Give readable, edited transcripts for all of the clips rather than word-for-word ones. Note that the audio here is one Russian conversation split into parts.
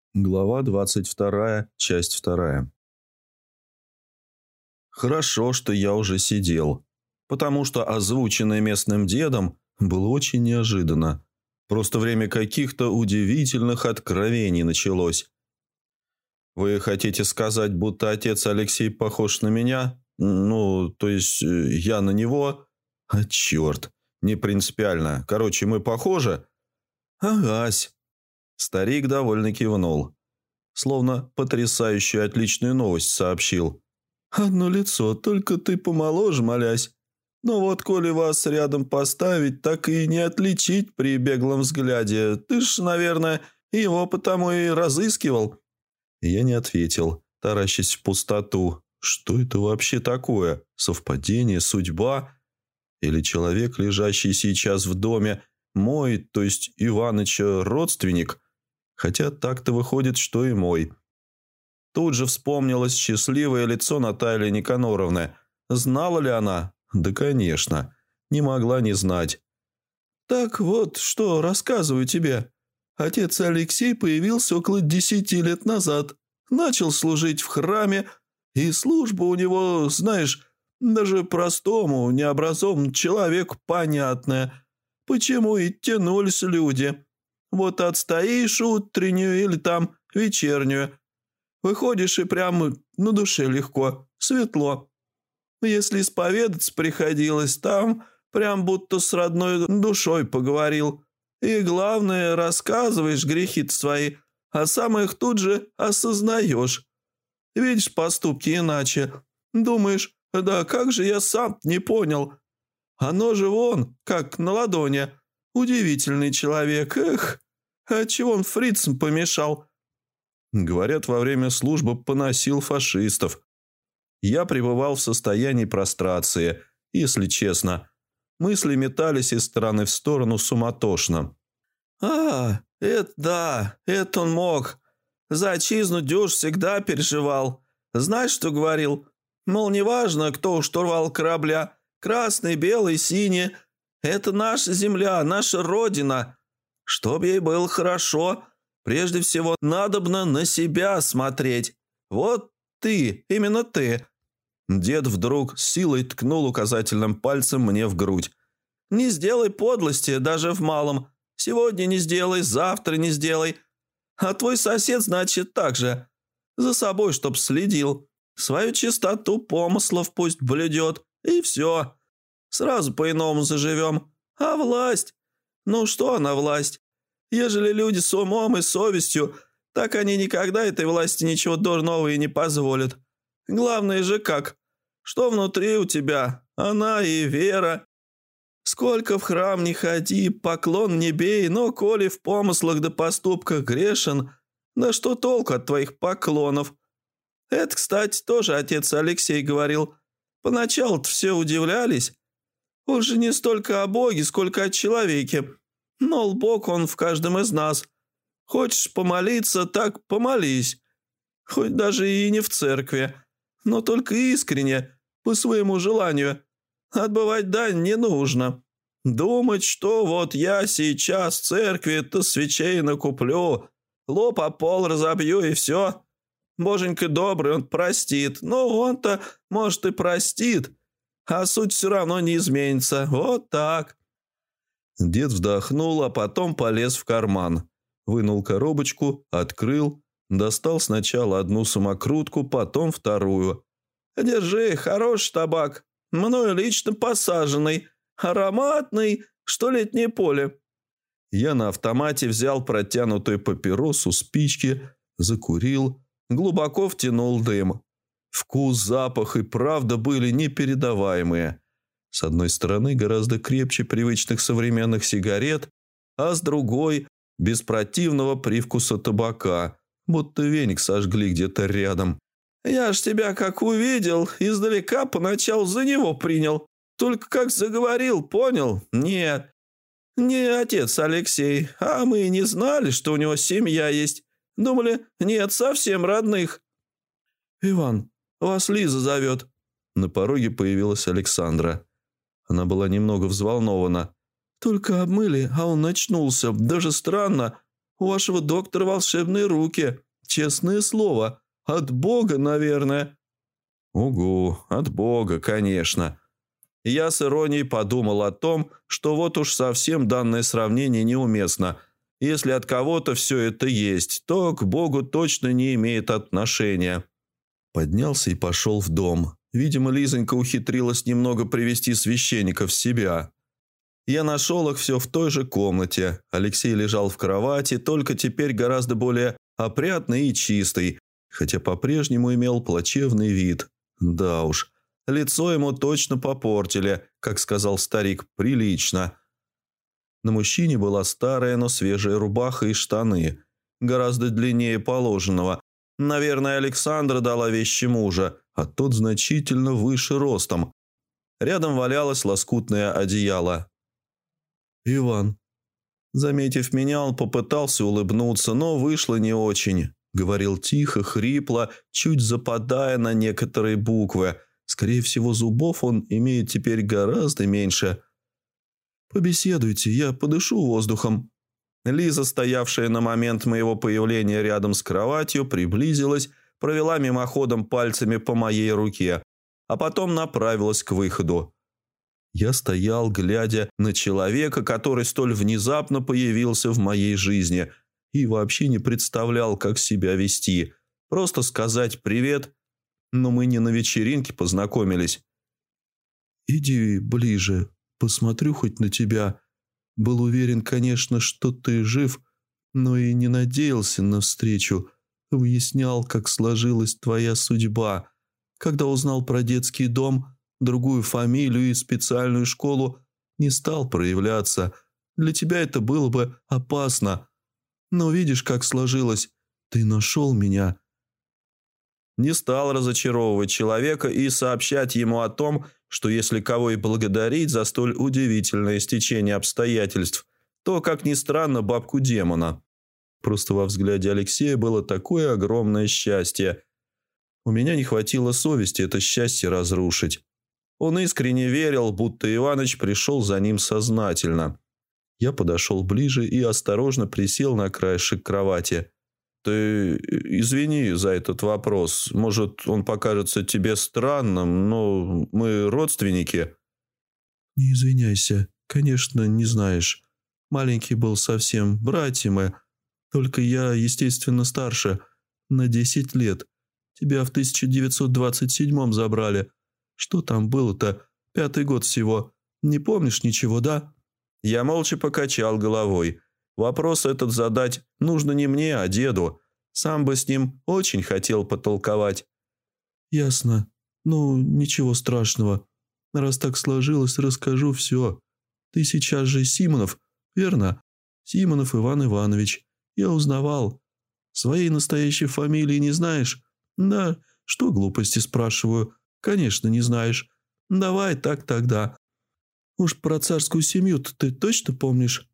Глава 22, часть 2. Хорошо, что я уже сидел, потому что озвученное местным дедом было очень неожиданно. Просто время каких-то удивительных откровений началось. Вы хотите сказать, будто отец Алексей похож на меня? Ну, то есть я на него? А черт, не принципиально. Короче, мы похожи? Агась. Старик довольно кивнул. Словно потрясающую отличную новость сообщил. «Одно лицо, только ты помоложе, молясь. Но вот коли вас рядом поставить, так и не отличить при беглом взгляде. Ты ж, наверное, его потому и разыскивал». Я не ответил, таращась в пустоту. Что это вообще такое? Совпадение, судьба? Или человек, лежащий сейчас в доме, мой, то есть Иваныча, родственник? Хотя так-то выходит, что и мой. Тут же вспомнилось счастливое лицо Натальи Никаноровны. Знала ли она? Да, конечно. Не могла не знать. «Так вот, что рассказываю тебе. Отец Алексей появился около 10 лет назад. Начал служить в храме, и служба у него, знаешь, даже простому, необразованному человеку понятная. Почему и тянулись люди. Вот отстоишь утреннюю или там вечернюю. Выходишь, и прямо на душе легко, светло. Если исповедаться приходилось, там прям будто с родной душой поговорил. И главное, рассказываешь грехи свои, а сам их тут же осознаешь. Видишь поступки иначе. Думаешь, да как же я сам не понял. Оно же вон, как на ладони. Удивительный человек, эх. А чего он фрицам помешал? Говорят, во время службы поносил фашистов. Я пребывал в состоянии прострации, если честно. Мысли метались из стороны в сторону суматошно. Это да, это он мог. За отчизну дюж всегда переживал. Знаешь, что говорил? Мол, неважно, кто у штурвал корабля, красный, белый, синий. Это наша земля, наша родина. Чтоб ей было хорошо, прежде всего надобно на себя смотреть. Вот ты, именно ты». Дед вдруг с силой ткнул указательным пальцем мне в грудь. «Не сделай подлости даже в малом. Сегодня не сделай, завтра не сделай. А твой сосед, значит, так же. За собой, чтоб следил. Свою чистоту помыслов пусть блюдет. И все. Сразу по-иному заживем. А власть? Ну что она власть? Ежели люди с умом и совестью, так они никогда этой власти ничего дурного и не позволят. Главное же как? Что внутри у тебя? Она и вера. Сколько в храм не ходи, поклон не бей, но коли в помыслах да поступках грешен, да что толку от твоих поклонов? Это, кстати, тоже отец Алексей говорил. Поначалу-то все удивлялись. Он же не столько о Боге, сколько о человеке. Но Бог он в каждом из нас. Хочешь помолиться, так помолись. Хоть даже и не в церкви, но только искренне, по своему желанию. Отбывать дань не нужно. Думать, что вот я сейчас в церкви-то свечей накуплю, лоб о пол разобью и все. Боженька добрый, он простит. Но он-то, может, и простит, а суть все равно не изменится. Вот так». Дед вздохнул, а потом полез в карман. Вынул коробочку, открыл, достал сначала одну самокрутку, потом вторую. «Держи, хороший табак, мною лично посаженный, ароматный, что летнее поле». Я на автомате взял протянутую папиросу, спички, закурил, глубоко втянул дым. Вкус, запах и правда были непередаваемые. С одной стороны, гораздо крепче привычных современных сигарет, а с другой – без противного привкуса табака, будто веник сожгли где-то рядом. «Я ж тебя как увидел, издалека поначалу за него принял. Только как заговорил, понял? Нет, не отец Алексей, а мы и не знали, что у него семья есть. Думали, нет совсем родных». «Иван, вас Лиза зовет». На пороге появилась Александра. Она была немного взволнована. «Только обмыли, а он очнулся. Даже странно. У вашего доктора волшебные руки. Честное слово. От Бога, наверное». «Угу, от Бога, конечно». Я с иронией подумал о том, что вот уж совсем данное сравнение неуместно. Если от кого-то все это есть, то к Богу точно не имеет отношения. Поднялся и пошел в дом. Видимо, Лизонька ухитрилась немного привести священника в себя. Я нашел их все в той же комнате. Алексей лежал в кровати, только теперь гораздо более опрятный и чистый, хотя по-прежнему имел плачевный вид. Да уж, лицо ему точно попортили, как сказал старик, прилично. На мужчине была старая, но свежая рубаха и штаны, гораздо длиннее положенного. Наверное, Александра дала вещи мужа, а тот значительно выше ростом. Рядом валялось лоскутное одеяло. «Иван». Заметив меня, он попытался улыбнуться, но вышло не очень. Говорил тихо, хрипло, чуть западая на некоторые буквы. Скорее всего, зубов он имеет теперь гораздо меньше. «Побеседуйте, я подышу воздухом». Лиза, стоявшая на момент моего появления рядом с кроватью, приблизилась, провела мимоходом пальцами по моей руке, а потом направилась к выходу. Я стоял, глядя на человека, который столь внезапно появился в моей жизни, и вообще не представлял, как себя вести. Просто сказать «привет», но мы не на вечеринке познакомились. «Иди ближе, посмотрю хоть на тебя. Был уверен, конечно, что ты жив, но и не надеялся на встречу. Выяснял, как сложилась твоя судьба. Когда узнал про детский дом, другую фамилию и специальную школу, не стал проявляться. Для тебя это было бы опасно. Но видишь, как сложилось. Ты нашел меня». Не стал разочаровывать человека и сообщать ему о том, что если кого и благодарить за столь удивительное стечение обстоятельств, то, как ни странно, бабку демона. Просто во взгляде Алексея было такое огромное счастье. У меня не хватило совести это счастье разрушить. Он искренне верил, будто Иваныч пришел за ним сознательно. Я подошел ближе и осторожно присел на краешек кровати. «Ты извини за этот вопрос. Может, он покажется тебе странным, но мы родственники». «Не извиняйся. Конечно, не знаешь. Маленький был совсем, братья мы. Только я, естественно, старше, на 10 лет. Тебя в 1927-м забрали. Что там было-то? 5-й год всего. Не помнишь ничего, да?» Я молча покачал головой. Вопрос этот задать нужно не мне, а деду. Сам бы с ним очень хотел потолковать. «Ясно. Ну, ничего страшного. Раз так сложилось, расскажу все. Ты сейчас же Симонов, верно? Симонов Иван Иванович. Я узнавал. Своей настоящей фамилии не знаешь? Да, что глупости спрашиваю. Конечно, не знаешь. Давай так тогда. Уж про царскую семью-то ты точно помнишь?»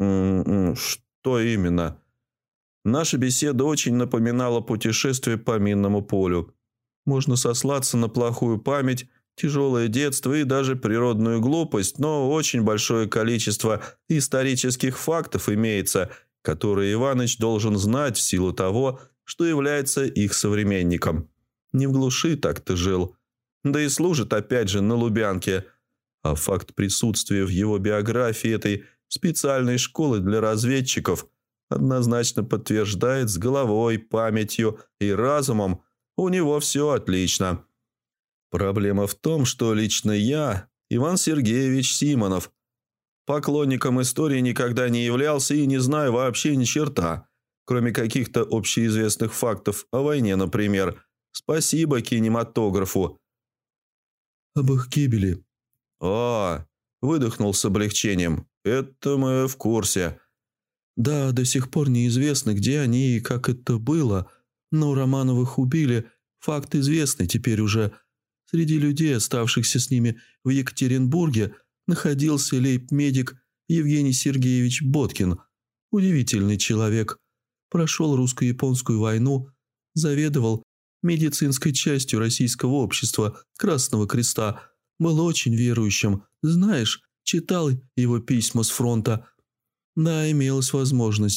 «Что именно?» Наша беседа очень напоминала путешествие по минному полю. Можно сослаться на плохую память, тяжелое детство и даже природную глупость, но очень большое количество исторических фактов имеется, которые Иваныч должен знать в силу того, что является их современником. Не в глуши так-то жил. Да и служит опять же на Лубянке. А факт присутствия в его биографии этой специальной школы для разведчиков однозначно подтверждает с головой, памятью и разумом у него все отлично. Проблема в том, что лично я, Иван Сергеевич Симонов, поклонником истории никогда не являлся и не знаю вообще ни черта, кроме каких-то общеизвестных фактов о войне, например. Спасибо кинематографу. «Об их гибели». Выдохнул с облегчением. «Это мы в курсе». «Да, до сих пор неизвестно, где они и как это было, но Романовых убили, факт известный теперь уже. Среди людей, оставшихся с ними в Екатеринбурге, находился лейб-медик Евгений Сергеевич Боткин. Удивительный человек. Прошел русско-японскую войну, заведовал медицинской частью российского общества Красного Креста, был очень верующим, знаешь, читал его письма с фронта. Да, имелась возможность.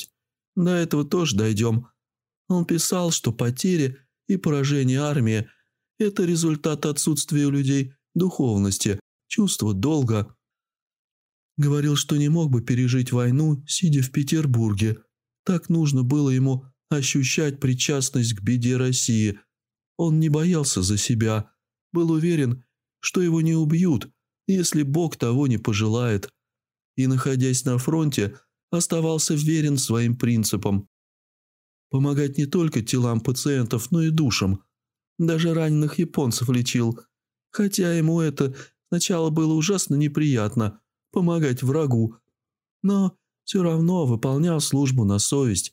До этого тоже дойдем. Он писал, что потери и поражение армии – это результат отсутствия у людей духовности, чувства долга. Говорил, что не мог бы пережить войну, сидя в Петербурге. Так нужно было ему ощущать причастность к беде России. Он не боялся за себя, был уверен, что его не убьют, если Бог того не пожелает. И, находясь на фронте, оставался верен своим принципам. Помогать не только телам пациентов, но и душам. Даже раненых японцев лечил. Хотя ему это сначала было ужасно неприятно – помогать врагу. Но все равно выполнял службу на совесть.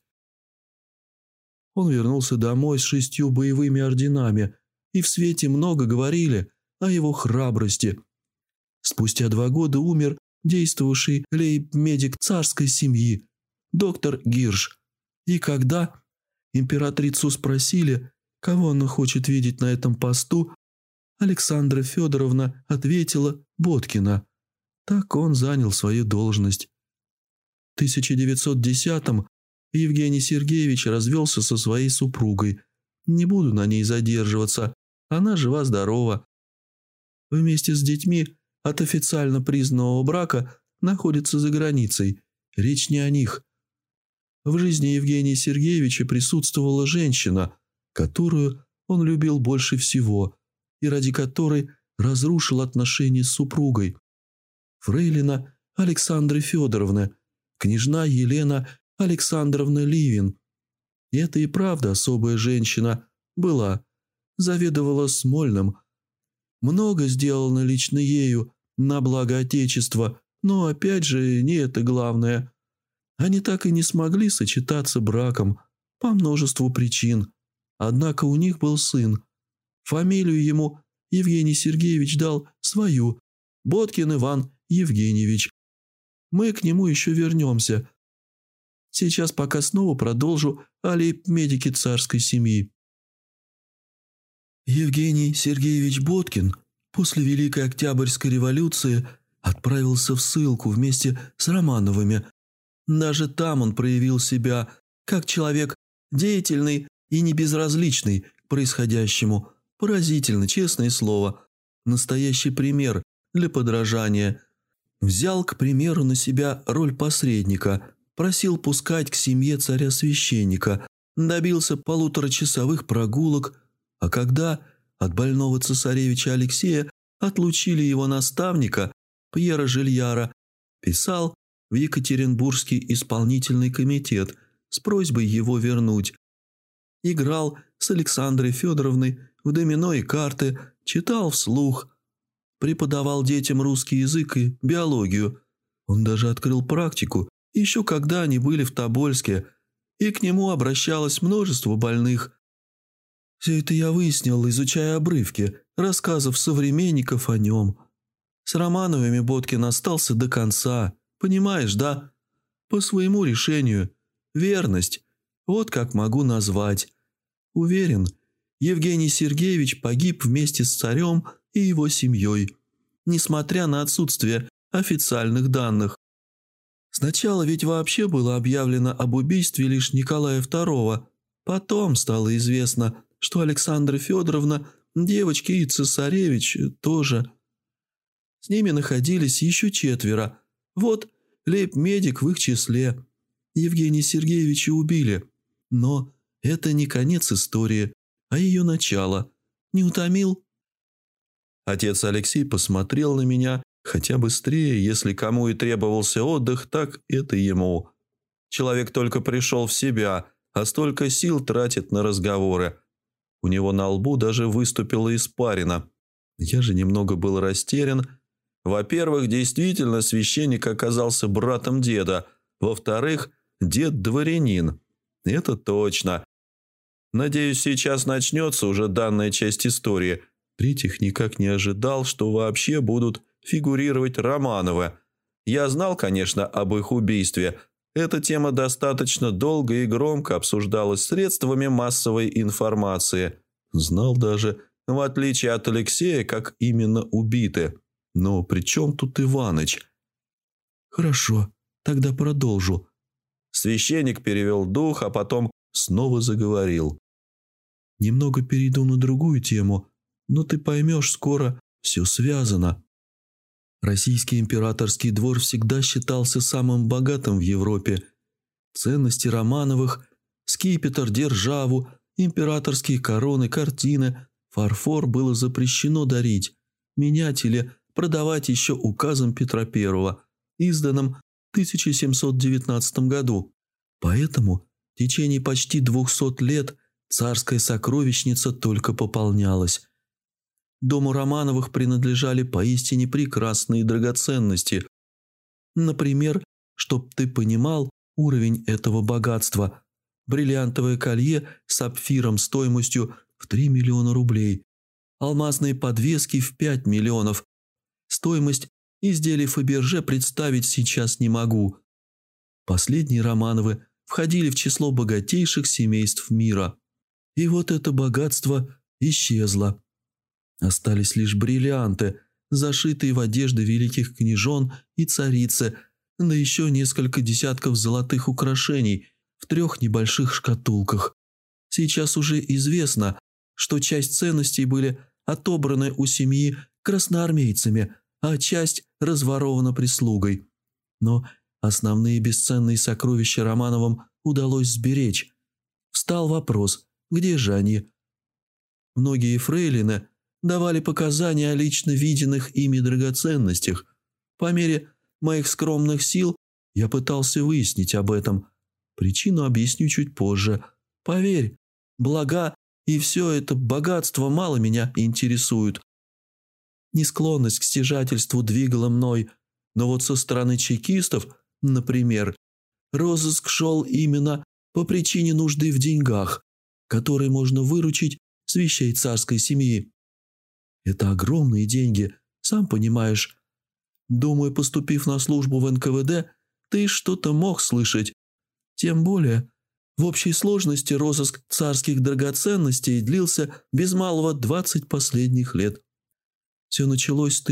Он вернулся домой с 6 боевыми орденами, и в свете много говорили о его храбрости. Спустя 2 года умер действовавший лейб-медик царской семьи, доктор Гирш. И когда императрицу спросили, кого она хочет видеть на этом посту, Александра Федоровна ответила Боткина. Так он занял свою должность. В 1910-м Евгений Сергеевич развелся со своей супругой. Не буду на ней задерживаться, она жива-здорова. Вместе с детьми от официально признанного брака находится за границей. Речь не о них. В жизни Евгения Сергеевича присутствовала женщина, которую он любил больше всего и ради которой разрушил отношения с супругой. Фрейлина Александры Федоровны, княжна Елена Александровна Ливин. Это и правда особая женщина была, заведовала Смольным. Много сделано лично ею на благо Отечества, но опять же не это главное. Они так и не смогли сочетаться браком по множеству причин. Однако у них был сын. Фамилию ему Евгений Сергеевич дал свою – Боткин Иван Евгеньевич. Мы к нему еще вернемся. Сейчас пока снова продолжу о лейб-медике царской семьи. Евгений Сергеевич Боткин после Великой Октябрьской революции отправился в ссылку вместе с Романовыми. Даже там он проявил себя как человек деятельный и не безразличный к происходящему. Поразительно, честное слово. Настоящий пример для подражания. Взял, к примеру, на себя роль посредника, просил пускать к семье царя-священника, добился 1,5-часовых прогулок, а когда от больного цесаревича Алексея отлучили его наставника, Пьера Жильяра, писал в Екатеринбургский исполнительный комитет с просьбой его вернуть. Играл с Александрой Федоровной в домино и карты, читал вслух, преподавал детям русский язык и биологию. Он даже открыл практику, еще когда они были в Тобольске, и к нему обращалось множество больных. Все это я выяснил, изучая обрывки рассказов современников о нем. С Романовыми Боткин остался до конца, понимаешь, да? По своему решению. Верность. Вот как могу назвать. Уверен, Евгений Сергеевич погиб вместе с царем и его семьей, несмотря на отсутствие официальных данных. Сначала ведь вообще было объявлено об убийстве лишь Николая II. Потом стало известно, что Александра Федоровна, девочки и цесаревич тоже. С ними находились еще 4. Вот лейб-медик в их числе. Евгения Сергеевича убили. Но это не конец истории, а ее начало. Не утомил? Отец Алексей посмотрел на меня, хотя быстрее, если кому и требовался отдых, так это ему. Человек только пришел в себя, а столько сил тратит на разговоры. У него на лбу даже выступила испарина. Я же немного был растерян. Во-первых, действительно, священник оказался братом деда. Во-вторых, дед дворянин. Это точно. Надеюсь, сейчас начнется уже данная часть истории. В-третьих, никак не ожидал, что вообще будут фигурировать Романовы. Я знал, конечно, об их убийстве. Эта тема достаточно долго и громко обсуждалась средствами массовой информации. Знал даже, в отличие от Алексея, как именно убиты. Но при чем тут Иваныч? Хорошо, тогда продолжу. Священник перевел дух, а потом снова заговорил. Немного перейду на другую тему, но ты поймешь скоро, все связано. Российский императорский двор всегда считался самым богатым в Европе. Ценности Романовых, скипетр, державу, императорские короны, картины, фарфор было запрещено дарить, менять или продавать еще указом Петра I, изданным в 1719 году. Поэтому в течение почти 200 лет царская сокровищница только пополнялась. Дому Романовых принадлежали поистине прекрасные драгоценности. Например, чтоб ты понимал уровень этого богатства, бриллиантовое колье с сапфиром стоимостью в 3 миллиона рублей, алмазные подвески в 5 миллионов. Стоимость изделий Фаберже представить сейчас не могу. Последние Романовы входили в число богатейших семейств мира. И вот это богатство исчезло. Остались лишь бриллианты, зашитые в одежды великих княжон и царицы, да еще несколько десятков золотых украшений в 3 небольших шкатулках. Сейчас уже известно, что часть ценностей были отобраны у семьи красноармейцами, а часть разворована прислугой. Но основные бесценные сокровища Романовым удалось сберечь. Встал вопрос, где же они? Многие фрейлины давали показания о лично виденных ими драгоценностях. По мере моих скромных сил я пытался выяснить об этом. Причину объясню чуть позже. Поверь, блага и все это богатство мало меня интересуют. Несклонность к стяжательству двигала мной, но вот со стороны чекистов, например, розыск шел именно по причине нужды в деньгах, которые можно выручить с вещей царской семьи. Это огромные деньги, сам понимаешь. Думаю, поступив на службу в НКВД, ты что-то мог слышать. Тем более, в общей сложности розыск царских драгоценностей длился без малого 20 последних лет. Все началось с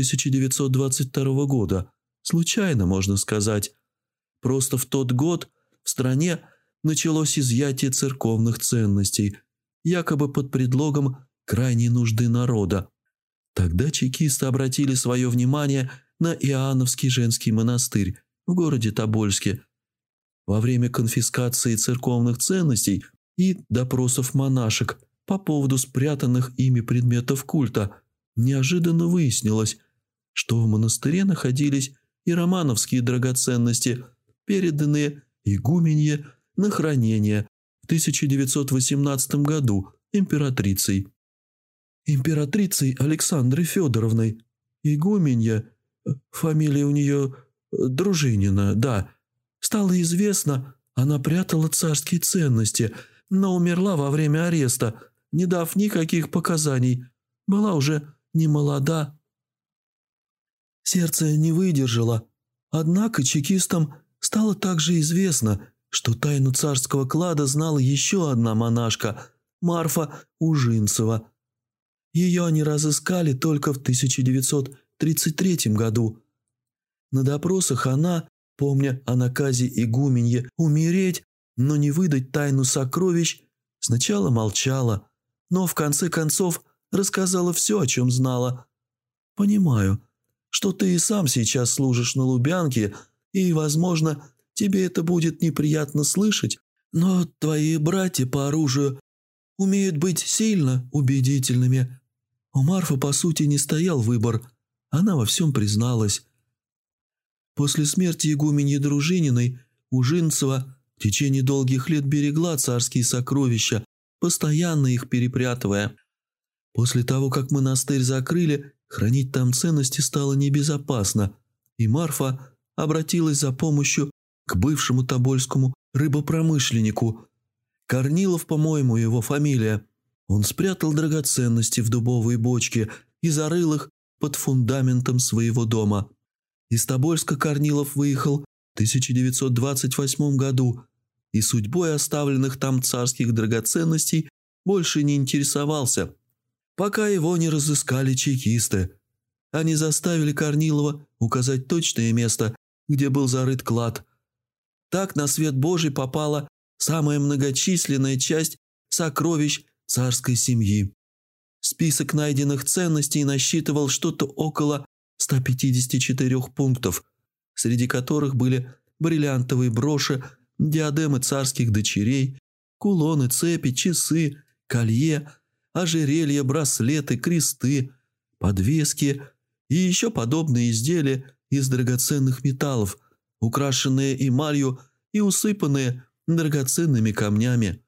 1922 года. Случайно, можно сказать. Просто в тот год в стране началось изъятие церковных ценностей, якобы под предлогом крайней нужды народа. Тогда чекисты обратили свое внимание на Иоанновский женский монастырь в городе Тобольске. Во время конфискации церковных ценностей и допросов монашек по поводу спрятанных ими предметов культа неожиданно выяснилось, что в монастыре находились и романовские драгоценности, переданные игуменье на хранение в 1918 году императрицей. Императрицей Александрой Федоровной. Игуменья, фамилия у нее Дружинина, да. Стало известно, она прятала царские ценности, но умерла во время ареста, не дав никаких показаний. Была уже не молода. Сердце не выдержало. Однако чекистам стало также известно, что тайну царского клада знала еще одна монашка, Марфа Ужинцева. Ее они разыскали только в 1933 году. На допросах она, помня о наказе игуменье умереть, но не выдать тайну сокровищ, сначала молчала, но в конце концов рассказала все, о чем знала. «Понимаю, что ты и сам сейчас служишь на Лубянке, и, возможно, тебе это будет неприятно слышать, но твои братья по оружию умеют быть сильно убедительными». У Марфы, по сути, не стоял выбор, она во всем призналась. После смерти игуменьи Дружининой Ужинцева в течение долгих лет берегла царские сокровища, постоянно их перепрятывая. После того, как монастырь закрыли, хранить там ценности стало небезопасно, и Марфа обратилась за помощью к бывшему тобольскому рыбопромышленнику. Корнилов, по-моему, его фамилия. Он спрятал драгоценности в дубовые бочки и зарыл их под фундаментом своего дома. Из Тобольска Корнилов выехал в 1928 году и судьбой оставленных там царских драгоценностей больше не интересовался, пока его не разыскали чекисты. Они заставили Корнилова указать точное место, где был зарыт клад. Так на свет Божий попала самая многочисленная часть сокровищ царской семьи. Список найденных ценностей насчитывал что-то около 154 пунктов, среди которых были бриллиантовые броши, диадемы царских дочерей, кулоны, цепи, часы, колье, ожерелья, браслеты, кресты, подвески и еще подобные изделия из драгоценных металлов, украшенные эмалью и усыпанные драгоценными камнями.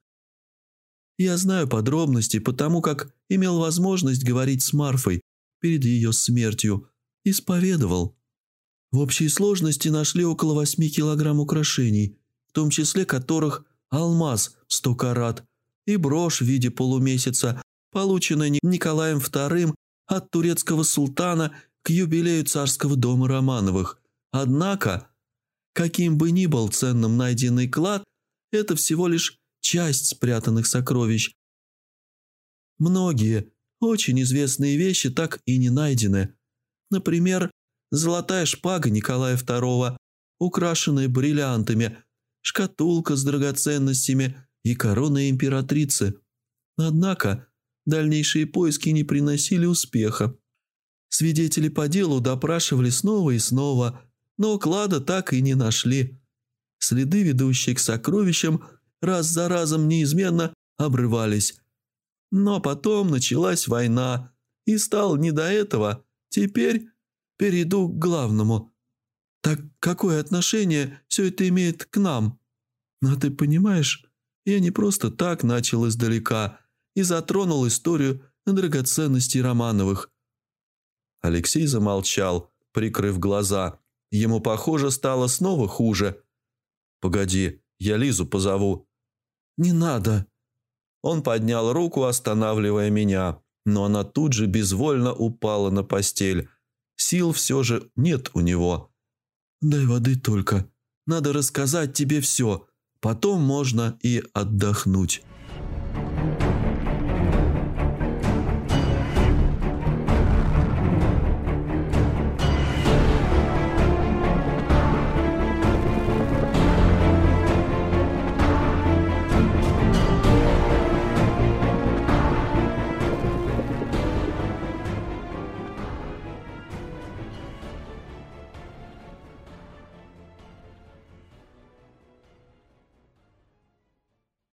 Я знаю подробности, потому как имел возможность говорить с Марфой перед ее смертью, исповедовал. В общей сложности нашли около 8 килограмм украшений, в том числе которых алмаз 100 карат и брошь в виде полумесяца, полученная Николаем II от турецкого султана к юбилею царского дома Романовых. Однако, каким бы ни был ценным найденный клад, это всего лишь часть спрятанных сокровищ. Многие очень известные вещи так и не найдены. Например, золотая шпага Николая II, украшенная бриллиантами, шкатулка с драгоценностями и корона императрицы. Однако дальнейшие поиски не приносили успеха. Свидетели по делу допрашивали снова и снова, но клада так и не нашли. Следы, ведущие к сокровищам, раз за разом неизменно обрывались. Но потом началась война, и стало не до этого. Теперь перейду к главному. Так какое отношение все это имеет к нам? А ты понимаешь, я не просто так начал издалека и затронул историю драгоценностей Романовых. Алексей замолчал, прикрыв глаза. Ему, похоже, стало снова хуже. «Погоди, я Лизу позову». «Не надо». Он поднял руку, останавливая меня, но она тут же безвольно упала на постель. Сил все же нет у него. «Дай воды только. Надо рассказать тебе все. Потом можно и отдохнуть».